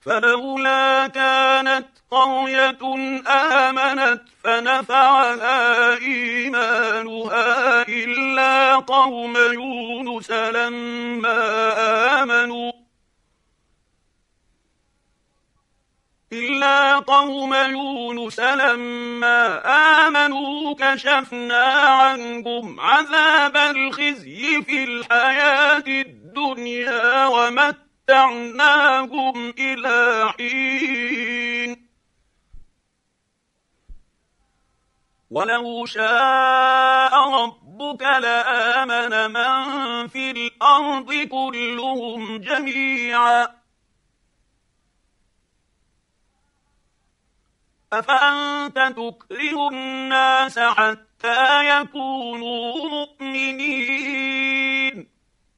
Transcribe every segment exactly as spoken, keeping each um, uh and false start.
فلولا كانت قرية آمنت فنفعها إيمانها إلا قوم يونس لما آمنوا إلا قوم يونس لما آمنوا كشفنا عنهم عذاب الخزي في الحياة الدنيا ومتعناهم إلى حين ولو شاء ربك لآمن من في الأرض كلهم جميعا أفأنت تكره الناس حتى يكونوا مؤمنين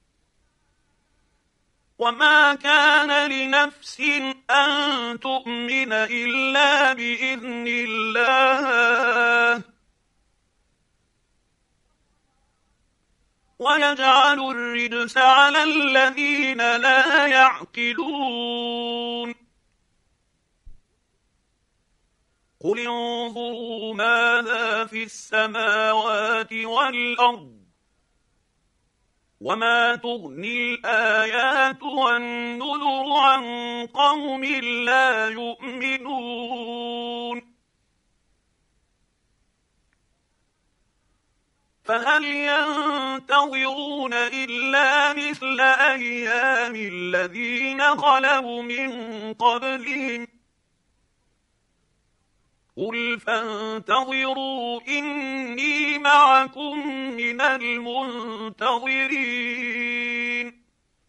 وما كان لنفس أن تؤمن إلا بإذن الله ويجعل الرجس على الذين لا يعقلون قل انظروا ماذا في السماوات والأرض وما تغني الآيات والنذر عن قوم لا يؤمنون فهل ينتظرون إلا مثل أيام الذين خلوا من قبلهم قل فانتظروا إني معكم من المنتظرين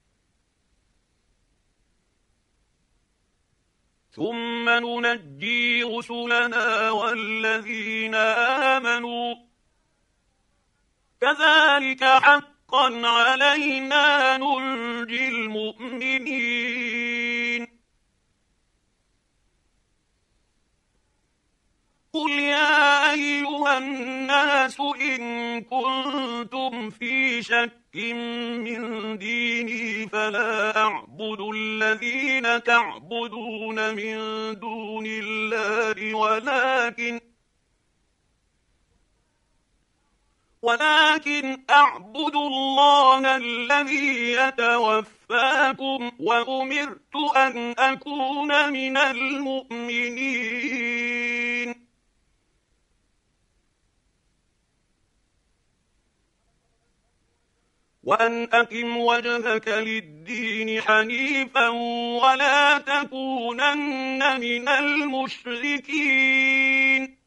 ثم ننجي رسلنا والذين آمنوا كذلك حقا علينا ننجي المؤمنين قل يا أيها الناس إن كنتم في شك من ديني فلا أعبد الذين تعبدون من دون الله ولكن ولكن أعبد الله الذي يتوفاكم وأمرت أن أكون من المؤمنين وأن أقم وجهك للدين حنيفا ولا تكونن من المشركين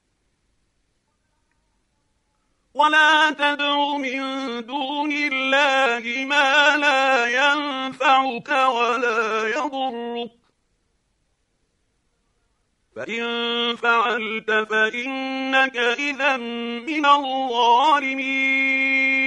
ولا تدع من دون الله ما لا ينفعك ولا يضرك فإن فعلت فإنك إذا من الظالمين